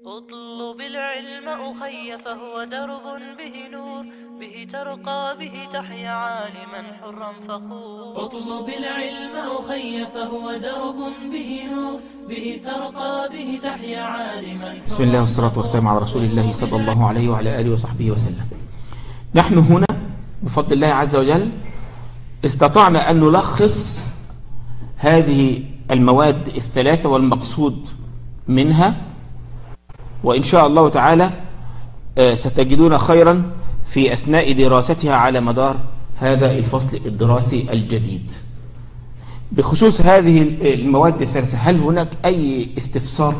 اطلب العلم أخي فهو درب به نور، به ترقى به تحيا عالما حرا فخور. اطلب العلم أخي فهو درب به نور، به ترقى به تحيا عالما حرا. بسم الله والصلاة والسلام على رسول الله صلى الله عليه وعلى آله وصحبه وسلم. نحن هنا بفضل الله عز وجل استطعنا أن نلخص هذه المواد الثلاثة والمقصود منها، وإن شاء الله تعالى ستجدون خيرا في أثناء دراستها على مدار هذا الفصل الدراسي الجديد. بخصوص هذه المواد الثلاثة، هل هناك أي استفسار؟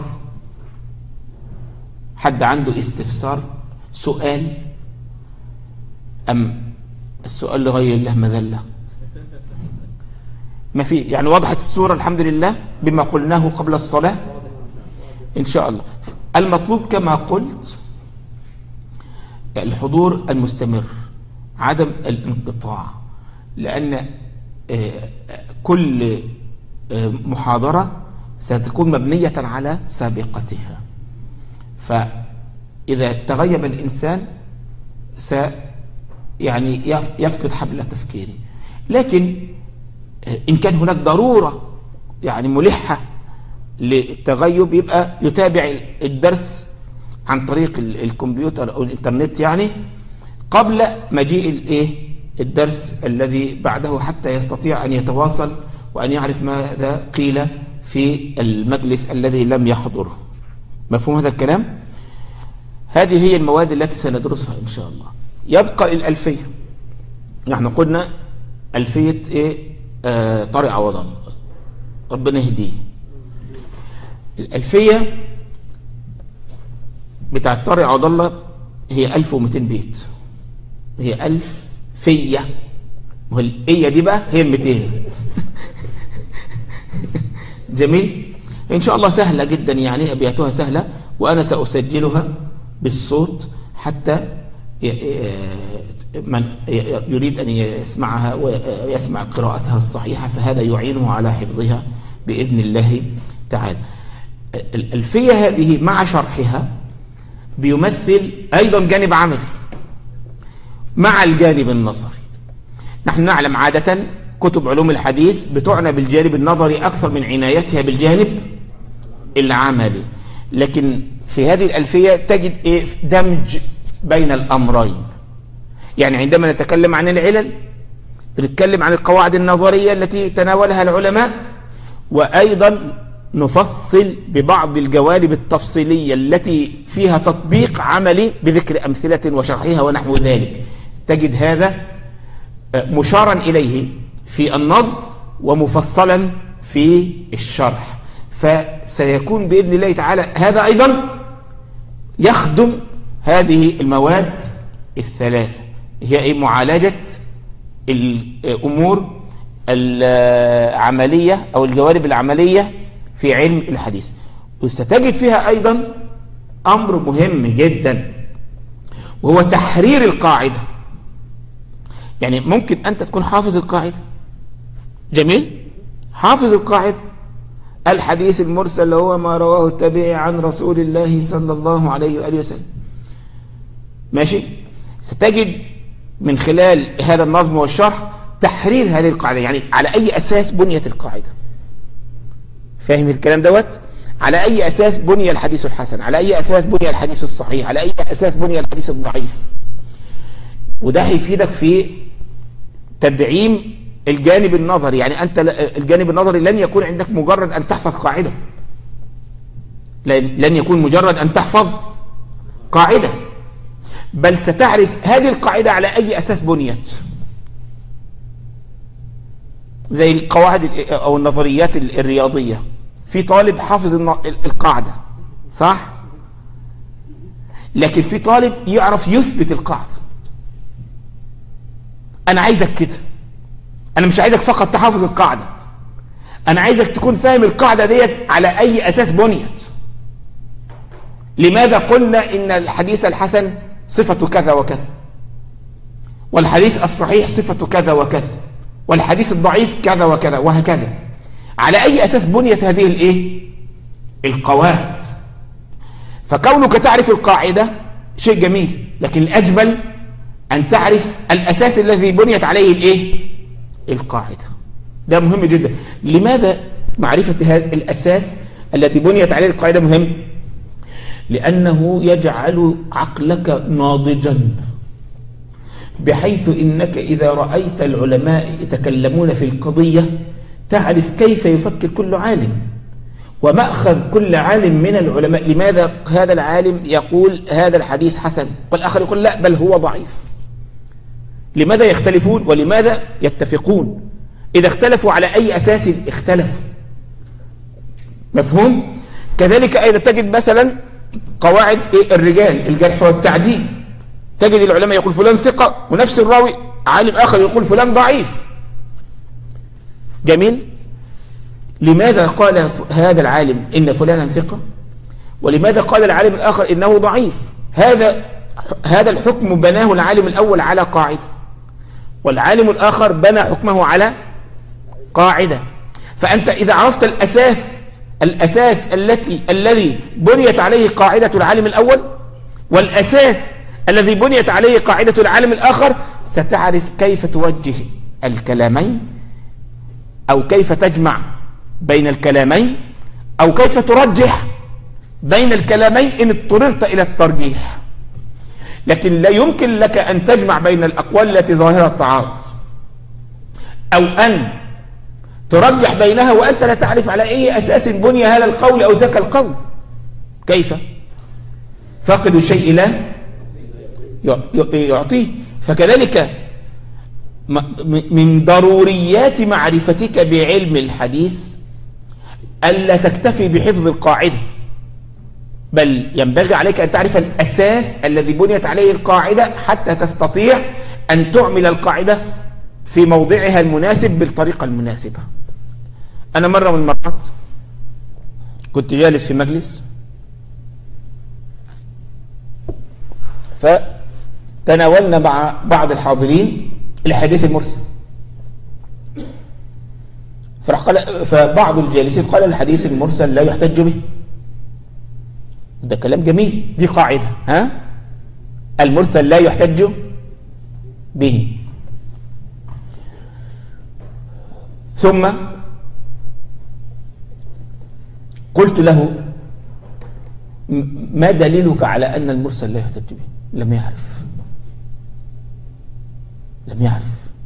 حد عنده استفسار؟ سؤال؟ أم السؤال لغير الله مذلة؟ ما في، يعني وضحت الصورة الحمد لله بما قلناه قبل الصلاة إن شاء الله. المطلوب كما قلت الحضور المستمر، عدم الانقطاع، لأن كل محاضرة ستكون مبنية على سابقتها، فإذا تغيب الإنسان يعني يفقد حبل تفكيره. لكن إن كان هناك ضرورة يعني ملحة للتغيب، يبقى يتابع الدرس عن طريق الكمبيوتر أو الإنترنت، يعني قبل مجيء الدرس الذي بعده، حتى يستطيع أن يتواصل وأن يعرف ماذا قيل في المجلس الذي لم يحضره. مفهوم هذا الكلام؟ هذه هي المواد التي سندرسها إن شاء الله. يبقى الألفية. نحن قلنا ألفية طارق عوض الله، ربنا يهديه. الألفية بتاعت طارق عوض الله هي 1200 بيت، هي ألفية، والإية دي بقى هي 200. جميل. إن شاء الله سهلة جدا، يعني أبياتها سهلة، وأنا سأسجلها بالصوت حتى من يريد أن يسمعها ويسمع قراءتها الصحيحة، فهذا يعينه على حفظها بإذن الله تعالى. الألفية هذه مع شرحها بيمثل أيضا جانب عملي مع الجانب النظري. نحن نعلم عادة كتب علوم الحديث بتعنى بالجانب النظري أكثر من عنايتها بالجانب العملي، لكن في هذه الألفية تجد دمج بين الأمرين. يعني عندما نتكلم عن العلل بنتكلم عن القواعد النظرية التي تناولها العلماء، وأيضا نفصل ببعض الجوانب التفصيلية التي فيها تطبيق عملي بذكر أمثلة وشرحها ونحو ذلك. تجد هذا مشارا إليه في النظم ومفصلا في الشرح، فسيكون بإذن الله تعالى هذا أيضا يخدم هذه المواد الثلاثة، هي معالجة الأمور العملية أو الجوانب العملية في علم الحديث. وستجد فيها أيضا أمر مهم جدا، وهو تحرير القاعدة. يعني ممكن أنت تكون حافظ القاعدة، جميل، حافظ القاعدة، الحديث المرسل هو ما رواه التابعي عن رسول الله صلى الله عليه وآله وسلم، ماشي. ستجد من خلال هذا النظم والشرح تحرير هذه القاعدة، يعني على أي أساس بنيت القاعدة. فاهم الكلام دوت؟ على أي أساس بني الحديث الحسن، على أي أساس بني الحديث الصحيح، على أي أساس بني الحديث الضعيف. وده هيفيدك في تدعيم الجانب النظري. يعني أنت الجانب النظري لن يكون عندك مجرد أن تحفظ قاعدة، لن يكون مجرد أن تحفظ قاعدة، بل ستعرف هذه القاعدة على أي أساس بنيت، زي القواعد أو النظريات الرياضية. في طالب حافظ القاعدة صح، لكن في طالب يعرف يثبت القاعدة. أنا عايزك كده، أنا مش عايزك فقط تحافظ القاعدة، أنا عايزك تكون فاهم القاعدة ديت على أي أساس بنيت. لماذا قلنا إن الحديث الحسن صفة كذا وكذا، والحديث الصحيح صفة كذا وكذا، والحديث الضعيف كذا وكذا، وهكذا. على أي أساس بنيت هذه القواعد؟ فكونك تعرف القاعدة شيء جميل، لكن الأجمل أن تعرف الأساس الذي بنيت عليه الإيه؟ القاعدة. ده مهم جدا. لماذا معرفة هذا الأساس الذي بنيت عليه القاعدة مهم؟ لأنه يجعل عقلك ناضجا، بحيث إنك إذا رأيت العلماء يتكلمون في القضية تعرف كيف يفكر كل عالم ومأخذ كل عالم من العلماء. لماذا هذا العالم يقول هذا الحديث حسن والآخر يقول لا بل هو ضعيف؟ لماذا يختلفون ولماذا يتفقون؟ إذا اختلفوا على أي أساس اختلفوا. مفهوم؟ كذلك أيضا تجد مثلا قواعد الرجال، الجرح والتعديل، تجد العلماء يقول فلان ثقة ونفس الراوي عالم آخر يقول فلان ضعيف. جميل؟ لماذا قال هذا العالم إن فلانا ثقة ولماذا قال العالم الآخر إنه ضعيف؟ هذا الحكم بناه العالم الأول على قاعدة، والعالم الآخر بنى حكمه على قاعدة. فأنت إذا عرفت الأساس الذي بنيت عليه قاعدة العالم الأول والأساس الذي بنيت عليه قاعدة العالم الآخر، ستعرف كيف توجه الكلامين، أو كيف تجمع بين الكلامين، أو كيف ترجح بين الكلامين إن اضطررت إلى الترجيح. لكن لا يمكن لك أن تجمع بين الأقوال التي ظاهرها التعارض، أو أن ترجح بينها وأنت لا تعرف على أي أساس بني هذا القول أو ذاك القول. كيف؟ فاقد الشيء لا يعطيه. فكذلك من ضروريات معرفتك بعلم الحديث ألا تكتفي بحفظ القاعدة، بل ينبغي عليك أن تعرف الأساس الذي بنيت عليه القاعدة حتى تستطيع أن تعمل القاعدة في موضعها المناسب بالطريقة المناسبة. أنا مرة من المرات كنت جالس في مجلس، فتناولنا مع بعض الحاضرين الحديث المرسل، فبعض الجالسين قال الحديث المرسل لا يحتج به. ده كلام جميل، دي قاعدة، المرسل لا يحتج به. ثم قلت له ما دليلك على أن المرسل لا يحتج به؟ لم يعرف.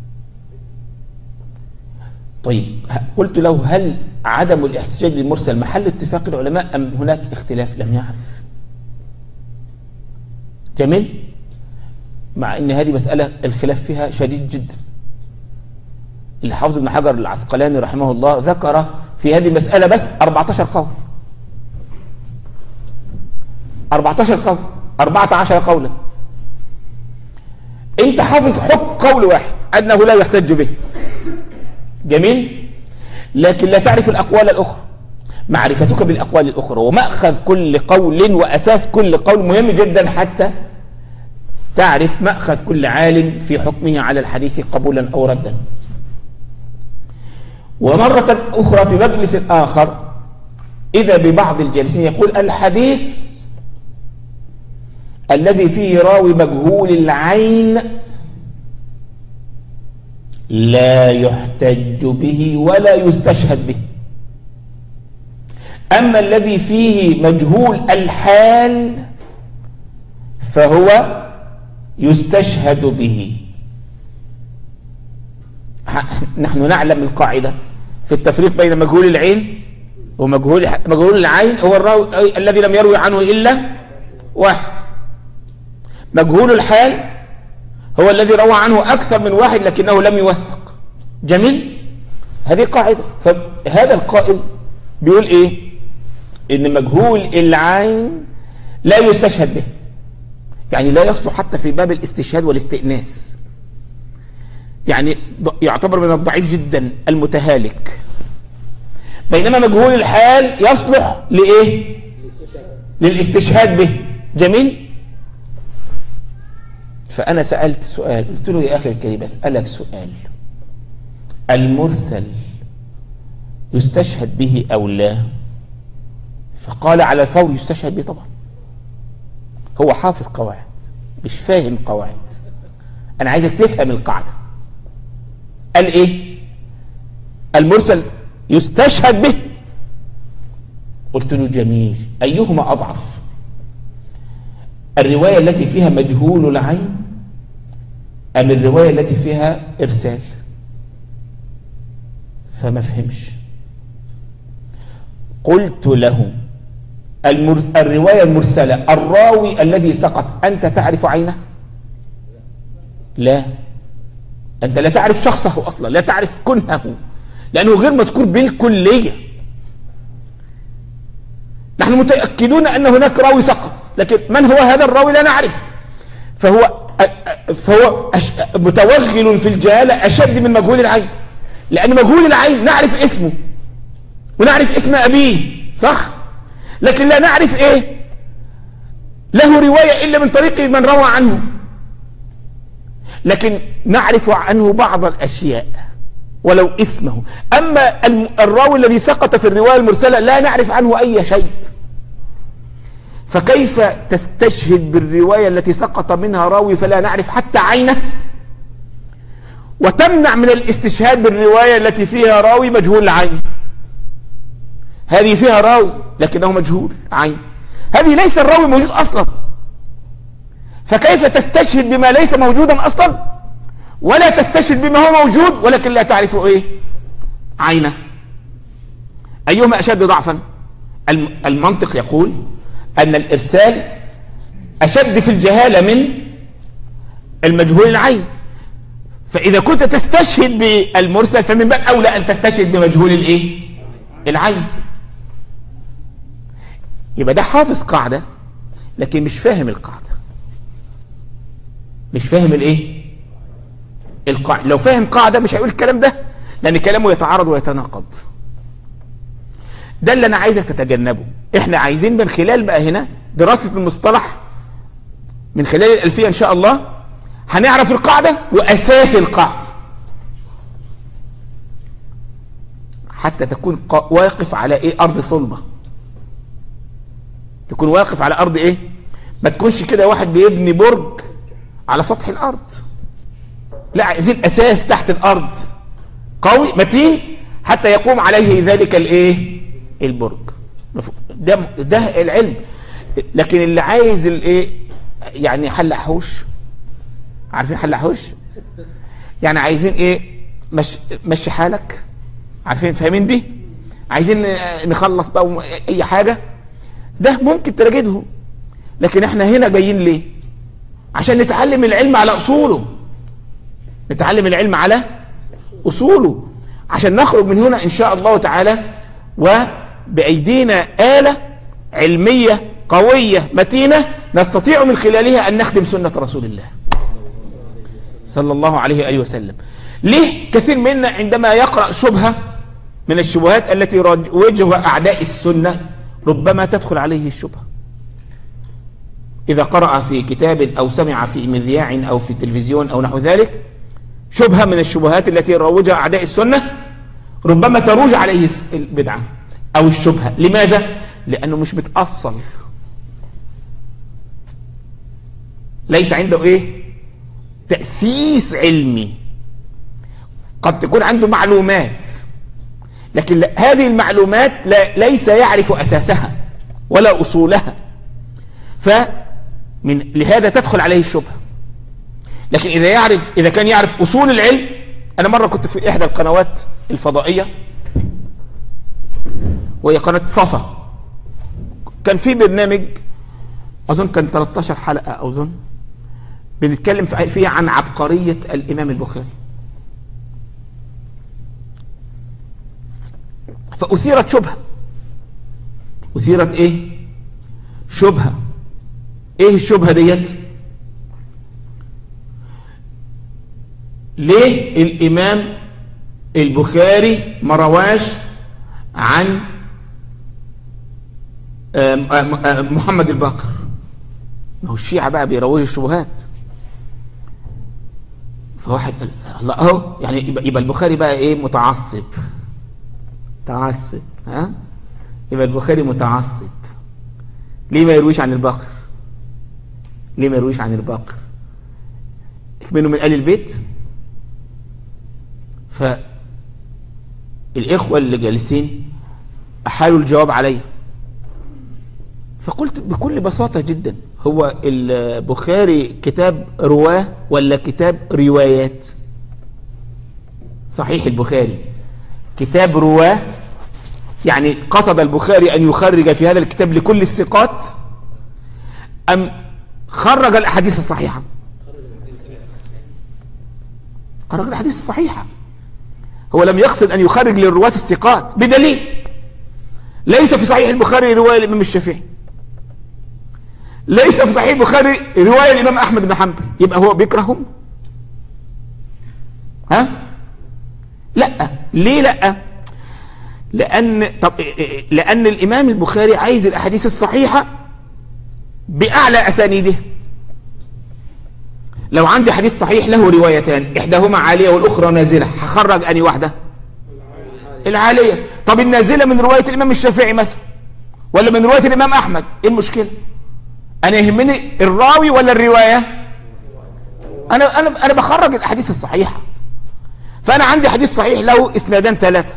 طيب قلت له هل عدم الاحتجاج للمرسل محل اتفاق العلماء أم هناك اختلاف؟ لم يعرف. جميل؟ مع أن هذه مسألة الخلاف فيها شديد جدا. الحافظ ابن حجر العسقلاني رحمه الله ذكر في هذه المسألة بس 14 قول، 14 قولا. انت حافظ حق قول واحد أنه لا يحتج به، جميل، لكن لا تعرف الأقوال الأخرى. معرفتك بالأقوال الأخرى ومأخذ كل قول وأساس كل قول مهم جدا حتى تعرف مأخذ كل عالم في حكمه على الحديث قبولا أو ردا. ومرة أخرى في مجلس آخر إذا ببعض الجالسين يقول الحديث الذي فيه راوي مجهول العين لا يحتج به ولا يستشهد به، أما الذي فيه مجهول الحال فهو يستشهد به. نحن نعلم القاعدة في التفريق بين مجهول العين ومجهول العين. هو الراوي الذي لم يروي عنه إلا واحد. مجهول الحال هو الذي روى عنه أكثر من واحد لكنه لم يوثق. جميل؟ هذه قاعدة. فهذا القائل بيقول إيه؟ إن مجهول العين لا يستشهد به، يعني لا يصلح حتى في باب الاستشهاد والاستئناس، يعني يعتبر من الضعيف جدا المتهالك. بينما مجهول الحال يصلح لإيه؟ للاستشهاد به. جميل؟ فأنا سألت سؤال، قلت له يا أخي الكريم أسألك سؤال، المرسل يستشهد به أو لا؟ فقال على الفور يستشهد به طبعا. هو حافظ قواعد مش فاهم قواعد. انا عايزك تفهم القاعدة. قال ايه؟ المرسل يستشهد به. قلت له جميل، ايهما اضعف؟ الرواية التي فيها مجهول العين ام الرواية التي فيها ارسال؟ فما فهمش. قلت له الرواية المرسلة الراوي الذي سقط أنت تعرف عينه؟ لا، أنت لا تعرف شخصه أصلا، لا تعرف كنهه، لأنه غير مذكور بالكلية. نحن متأكدون أن هناك راوي سقط، لكن من هو هذا الراوي لا نعرف. فهو متوغل في الجهالة أشد من مجهول العين، لأن مجهول العين نعرف اسمه ونعرف اسم أبيه، صح؟ لكن لا نعرف ايه له رواية إلا من طريق من روى عنه، لكن نعرف عنه بعض الأشياء ولو اسمه. أما الراوي الذي سقط في الرواية المرسلة لا نعرف عنه أي شيء. فكيف تستشهد بالرواية التي سقط منها راوي فلا نعرف حتى عينه، وتمنع من الاستشهاد بالرواية التي فيها راوي مجهول العين؟ هذه فيها راوي لكنه مجهول عين، هذه ليس الراوي موجود أصلا، فكيف تستشهد بما ليس موجودا أصلا، ولا تستشهد بما هو موجود ولكن لا تعرف ايه عينه؟ أيهما أشد ضعفا؟ المنطق يقول أن الإرسال أشد في الجهالة من المجهول العين، فإذا كنت تستشهد بالمرسل فمن باب أولى أن تستشهد بمجهول الايه العين. يبقى ده حافظ قاعدة لكن مش فاهم القاعدة، مش فاهم الايه القاعدة. لو فاهم قاعدة مش هيقول الكلام ده، لأن كلامه يتعارض ويتناقض. ده اللي أنا عايزك تتجنبه. احنا عايزين من خلال بقى هنا دراسة المصطلح، من خلال الألفية إن شاء الله هنعرف القاعدة وأساس القاعدة، حتى تكون واقف على ايه أرض صلبة، تكون واقف على أرض ايه، ما تكونش كده واحد بيبني برج على سطح الأرض، لا، عايزين أساس تحت الأرض قوي متين حتى يقوم عليه ذلك الايه البرج. ده العلم. لكن اللي عايز الايه يعني حل حوش، عارفين حل حوش؟ يعني عايزين ايه مشي حالك، عارفين فاهمين دي؟ عايزين نخلص بقى اي حاجة، ده ممكن تجده. لكن احنا هنا جايين ليه؟ عشان نتعلم العلم على اصوله، نتعلم العلم على اصوله، عشان نخرج من هنا ان شاء الله تعالى وبأيدينا آلة علمية قوية متينة نستطيع من خلالها ان نخدم سنة رسول الله صلى الله عليه وآله وسلم. ليه كثير منا عندما يقرأ شبهة من الشبهات التي وجهها أعداء السنة ربما تدخل عليه الشبهة، إذا قرأ في كتاب أو سمع في مذياع أو في تلفزيون أو نحو ذلك شبهة من الشبهات التي روجها أعداء السنة ربما تروج عليه البدعة أو الشبهة. لماذا؟ لأنه مش متأصل، ليس عنده إيه تأسيس علمي. قد تكون عنده معلومات لكن هذه المعلومات ليس يعرف أساسها ولا أصولها، لهذا تدخل عليه الشبهة. لكن إذا كان يعرف أصول العلم. أنا مرة كنت في إحدى القنوات الفضائية وهي قناة صفا، كان في برنامج أظن كان 13 حلقة أظن بنتكلم فيها عن عبقرية الإمام البخاري. فأثيرت شبهة، أثيرت إيه شبهة. إيه الشبهة ديت؟ ليه الإمام البخاري ما رواش عن محمد الباقر؟ ما هو الشيعة بقى بيروجوا الشبهات. فواحد قال الله اهو، يعني يبقى البخاري بقى ايه متعصب، يبقى البخاري متعصب، ليه ما يرويش عن الباقر؟ ليه ما يرويش عن الباقر؟ منه من آل البيت. فالإخوة اللي جالسين أحالوا الجواب علي، فقلت بكل بساطة جدا: هو البخاري كتاب رواه ولا كتاب روايات؟ صحيح البخاري كتاب رواه، يعني قصد البخاري أن يخرج في هذا الكتاب لكل الثقات، أم خرج الأحاديث الصحيحة؟ خرج الأحاديث الصحيحة. هو لم يقصد أن يخرج للرواة الثقات، بدليل ليس في صحيح البخاري رواية الإمام الشافعي، ليس في صحيح البخاري رواية الإمام أحمد بن حنبل، يبقى هو بيكرههم؟ ها؟ لا. ليه لا؟ لأن الإمام البخاري عايز الأحاديث الصحيحة بأعلى أسانيده. لو عندي حديث صحيح له روايتان، إحداهما عالية والأخرى نازلة، هخرج أني واحدة؟ العالية. طب النازلة من رواية الإمام الشافعي مثلا ولا من رواية الإمام أحمد، إيه المشكلة؟ أنا يهمني الراوي ولا الرواية؟ أنا بخرج الأحاديث الصحيحة. فأنا عندي حديث صحيح له إسنادان ثلاثة،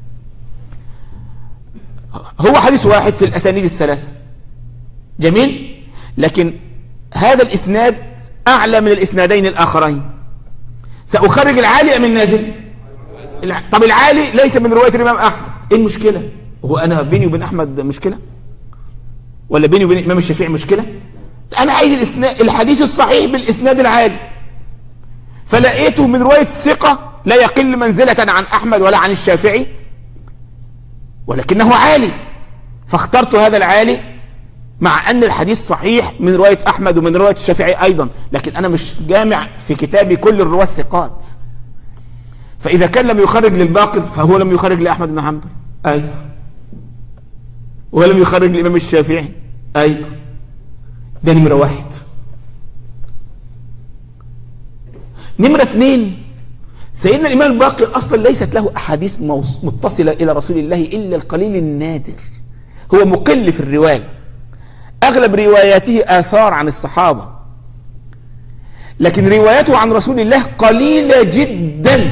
هو حديث واحد في الأسانيد الثلاثة، جميل، لكن هذا الإسناد أعلى من الإسنادين الآخرين، سأخرج العالي أم النازل؟ طب العالي ليس من رواية الإمام أحمد، إيه المشكلة؟ هو أنا بيني وبين أحمد مشكلة؟ ولا بيني وبين الإمام الشافعي مشكلة؟ أنا عايز الحديث الصحيح بالإسناد العالي، فلقيته من رواية ثقة لا يقل منزلة عن أحمد ولا عن الشافعي، ولكنه عالي، فاخترت هذا العالي، مع أن الحديث صحيح من رواية أحمد ومن رواية الشافعي أيضا، لكن أنا مش جامع في كتابي كل الرواة الثقات. فإذا كان لم يخرج للباقر فهو لم يخرج لأحمد بن حنبل أيضا، ولم يخرج للإمام الشافعي أيضا. ده نمرة واحد. نمرة اثنين، سيدنا الإمام الباقر أصلا ليست له أحاديث متصلة إلى رسول الله إلا القليل النادر، هو مقل في الرواية، أغلب رواياته آثار عن الصحابة، لكن رواياته عن رسول الله قليلة جدا.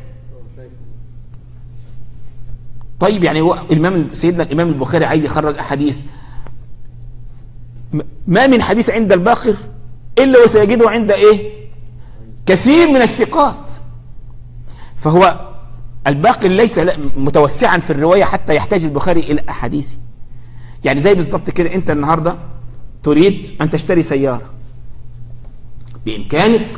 طيب يعني هو سيدنا الإمام البخاري عايز يخرج أحاديث، ما من حديث عند الباقر إلا وسيجده عند إيه؟ كثير من الثقات. فهو الباقر ليس متوسعا في الرواية حتى يحتاج البخاري إلى أحاديث. يعني زي بالضبط كده، أنت النهاردة تريد أن تشتري سيارة، بإمكانك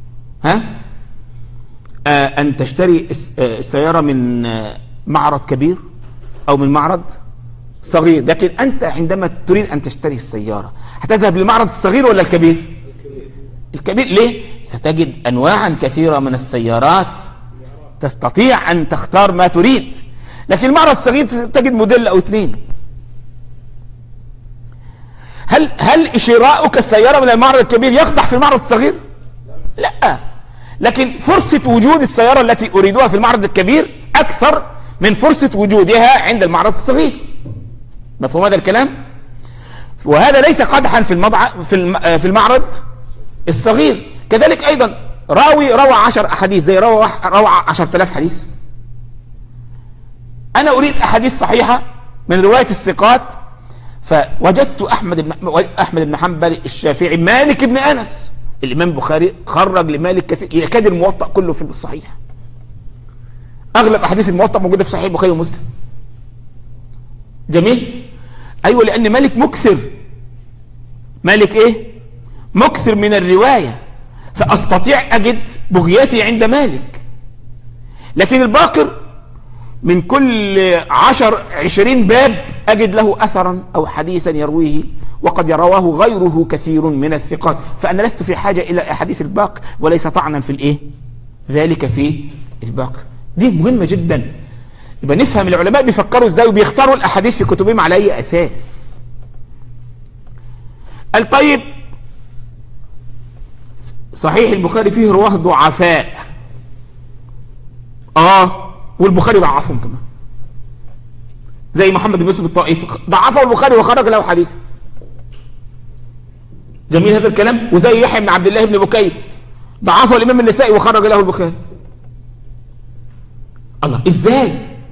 أن تشتري السيارة من معرض كبير أو من معرض صغير، لكن أنت عندما تريد أن تشتري السيارة هتذهب للمعرض الصغير ولا الكبير؟ الكبير. ليه؟ ستجد أنواعا كثيرة من السيارات، تستطيع أن تختار ما تريد، لكن المعرض الصغير تجد موديل أو اثنين. هل شراؤك السيارة من المعرض الكبير يقدح في المعرض الصغير؟ لا، لكن فرصة وجود السيارة التي أريدها في المعرض الكبير أكثر من فرصة وجودها عند المعرض الصغير. مفهوم هذا الكلام؟ وهذا ليس قدحا في المعرض الصغير. كذلك أيضا روى 10 أحاديث زي روى 10,000 حديث. أنا أريد أحاديث صحيحة من رواية الثقات، فوجدت أحمد بن حنبل، الشافعي، مالك بن أنس. الإمام البخاري خرج لمالك كثير، يكاد الموطأ كله في الصحيح، أغلب أحاديث الموطأ موجودة في صحيح البخاري ومسلم. جميل؟ أيوة، لأن مالك مكثر. مالك إيه؟ مكثر من الرواية، فأستطيع أجد بغيتي عند مالك. لكن الباقر من كل 20 باب أجد له أثرا أو حديثا يرويه، وقد يرواه غيره كثير من الثقات. فأنا لست في حاجة إلى أحاديث الباقر، وليس طعنا في الإيه؟ ذلك في الباقر. دي مهمة جدا، يبقى نفهم العلماء بيفكروا إزاي وبيختاروا الأحاديث في كتبهم على أي أساس. الطيب، صحيح البخاري فيه رواه ضعفاء، والبخاري ضعفهم كمان، زي محمد بن يوسف الطائفي، ضعفه البخاري وخرج له حديث. جميل هذا الكلام. وزي يحيى بن عبد الله بن بكير ضعفه الامام النسائي وخرج له البخاري. الله، ازاي؟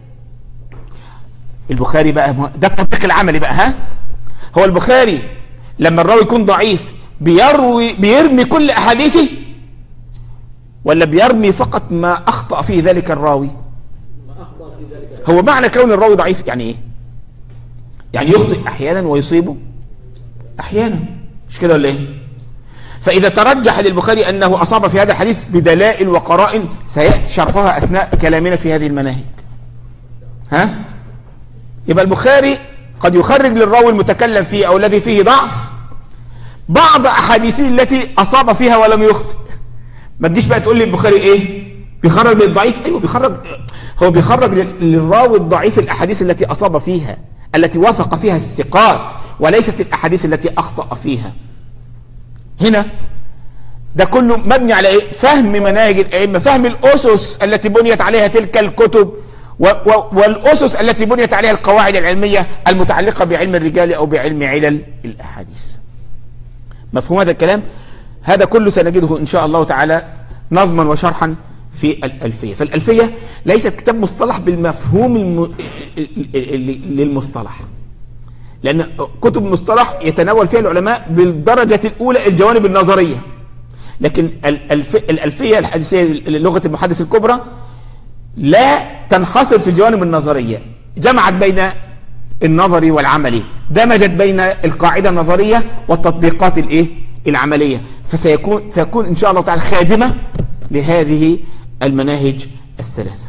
البخاري بقى ده التطبيق العملي بقى. ها، هو البخاري لما الراوي يكون ضعيف بيرمي كل احاديثه، ولا بيرمي فقط ما اخطأ فيه ذلك الراوي؟ هو معنى كون الراوي ضعيف يعني ايه؟ يعني يخطئ احيانا ويصيبه احيانا، مش كده ولا ايه؟ فاذا ترجح للبخاري انه اصاب في هذا الحديث بدلائل وقرائن سياتي شرحها اثناء كلامنا في هذه المناهج. ها، يبقى البخاري قد يخرج للراوي المتكلم فيه او الذي فيه ضعف بعض احاديثه التي اصاب فيها ولم يخطئ. ما تجيش بقى تقول لي البخاري ايه؟ بيخرج للضعيف. ايوه بيخرج، هو بيخرج للراوي الضعيف الاحاديث التي اصاب فيها، التي وثق فيها الثقات، وليست الاحاديث التي اخطأ فيها. هنا ده كله مبني على ايه؟ فهم مناهج الائمه، فهم الاسس التي بنيت عليها تلك الكتب، والاسس التي بنيت عليها القواعد العلميه المتعلقه بعلم الرجال او بعلم علل الاحاديث. مفهوم هذا الكلام؟ هذا كله سنجده ان شاء الله تعالى نظما وشرحا في الألفية. فالألفية ليست كتاب مصطلح بالمفهوم للمصطلح، لأن كتب المصطلح يتناول فيها العلماء بالدرجة الأولى الجوانب النظرية، لكن الألفية الحديثية لغة المحدث الكبرى لا تنحصر في الجوانب النظرية، جمعت بين النظري والعملي، دمجت بين القاعدة النظرية والتطبيقات العملية، فسيكون إن شاء الله تعالى خادمة لهذه المناهج الثلاثة.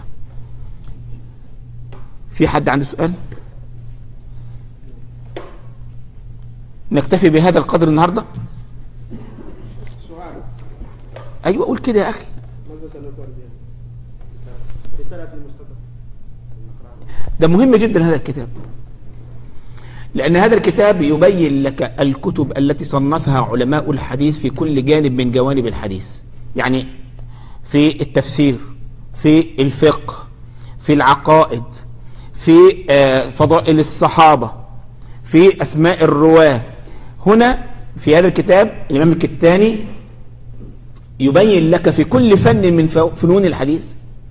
في حد عنده سؤال؟ نكتفي بهذا القدر النهارده؟ سؤال. ايوه قول كده يا اخي. ماذا سنفعل بها؟ رسالة المستقبل. ده مهم جدا هذا الكتاب، لأن هذا الكتاب يبين لك الكتب التي صنفها علماء الحديث في كل جانب من جوانب الحديث، يعني في التفسير، في الفقه، في العقائد، في فضائل الصحابة، في أسماء الرواة. هنا في هذا الكتاب الإمام الكتاني يبين لك في كل فن من فنون الحديث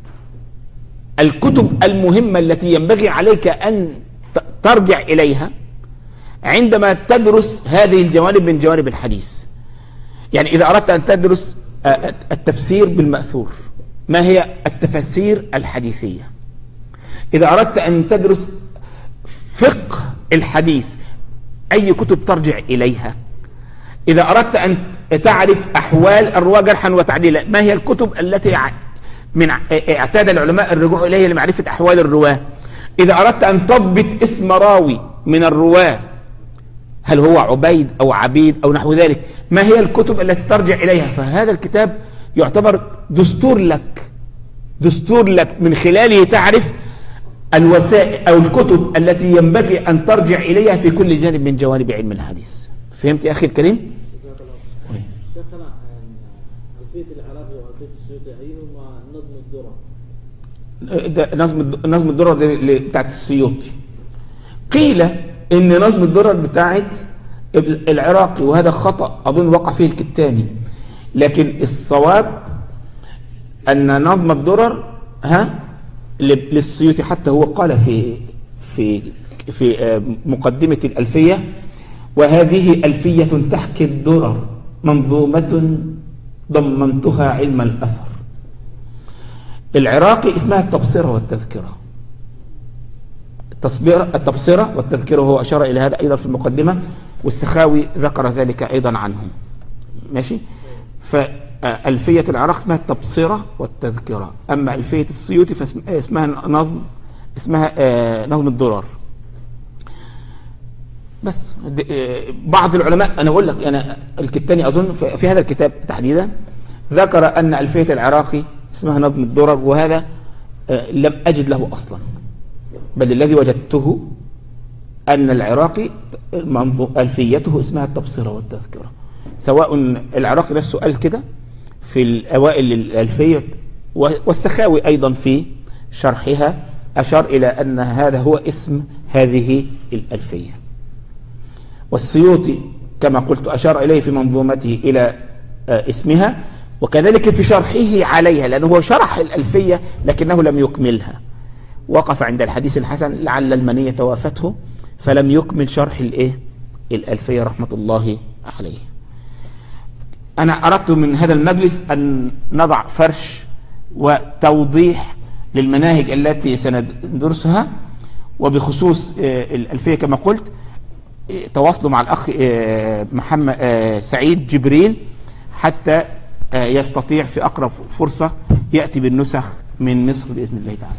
الكتب المهمة التي ينبغي عليك أن ترجع إليها عندما تدرس هذه الجوانب من جوانب الحديث. يعني إذا أردت أن تدرس التفسير بالمأثور، ما هي التفاسير الحديثية؟ إذا أردت أن تدرس فقه الحديث أي كتب ترجع إليها؟ إذا أردت أن تعرف أحوال الرواة جرحا وتعديلا، ما هي الكتب التي اعتاد العلماء الرجوع إليها لمعرفة أحوال الرواة؟ إذا أردت أن تضبط اسم راوي من الرواة، هل هو عبيد أو عبيد أو نحو ذلك، ما هي الكتب التي ترجع إليها؟ فهذا الكتاب يعتبر دستور لك من خلاله تعرف الوسائل أو الكتب التي ينبغي أن ترجع إليها في كل جانب من جوانب علم الحديث. فهمت يا أخي الكريم؟ شيخنا ألفية العراقي وألفية السيوطي أيهما نظم الدرة؟ نظم الدرة بتاعت السيوطي. قيل إن نظم الدرة بتاعت العراقي، وهذا خطأ أظن وقع فيه الكتاني، لكن الصواب أن نظم الدرر للسيوطي، حتى هو قال في مقدمة الألفية: وهذه ألفية تحكي الدرر منظومة ضمنتها علم الأثر. العراقي اسمها التبصرة والتذكرة. التبصرة والتذكرة هو أشار إلى هذا أيضا في المقدمة، والسخاوي ذكر ذلك أيضا عنهم. ماشي؟ فألفية العراق اسمها التبصرة والتذكرة، أما ألفية السيوطي فاسمها نظم الدرر. بس بعض العلماء، أنا أقول لك، أنا الكتاني أظن في هذا الكتاب تحديدا ذكر أن ألفية العراقي اسمها نظم الدرر، وهذا لم أجد له أصلا، بل الذي وجدته أن العراقي ألفيته اسمها التبصرة والتذكرة، سواء العراقي نفسه قال كده في الأوائل الألفية، والسخاوي أيضا في شرحها أشار إلى أن هذا هو اسم هذه الألفية. والسيوطي كما قلت أشار إليه في منظومته إلى اسمها، وكذلك في شرحه عليها، لأنه هو شرح الألفية لكنه لم يكملها، وقف عند الحديث الحسن لعل المنية وافته فلم يكمل شرح الألفية رحمة الله عليه. أنا أردت من هذا المجلس أن نضع فرش وتوضيح للمناهج التي سندرسها، وبخصوص الألفية كما قلت تواصلوا مع الأخ محمد سعيد جبريل حتى يستطيع في أقرب فرصة يأتي بالنسخ من مصر بإذن الله تعالى.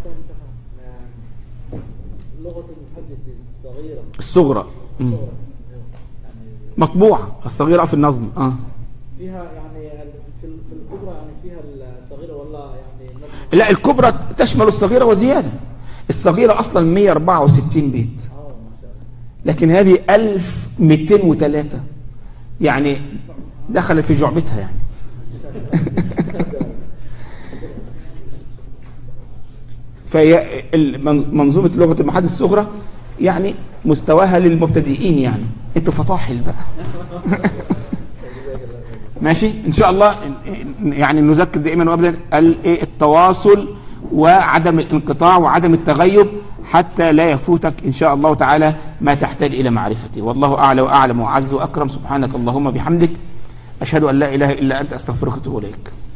لغة المحدث الصغرى مطبوعة، الصغيرة في النظم فيها يعني في الكبرى يعني فيها الصغيرة ولا يعني لا، الكبرى تشمل الصغيرة وزيادة. الصغيرة أصلا 164 بيت، لكن هذه 1203 يعني دخلت في جعبتها يعني. فهي منظومة لغة المحادث الصغرى يعني مستواها للمبتدئين، يعني انتوا فطاحل بقى. ماشي ان شاء الله. يعني نذكر دائما وابدا التواصل وعدم الانقطاع وعدم التغيب حتى لا يفوتك ان شاء الله تعالى ما تحتاج الى معرفته. والله اعلى واعلم واعز واكرم. سبحانك اللهم بحمدك، اشهد ان لا اله الا انت، استغفرك واتوب اليك.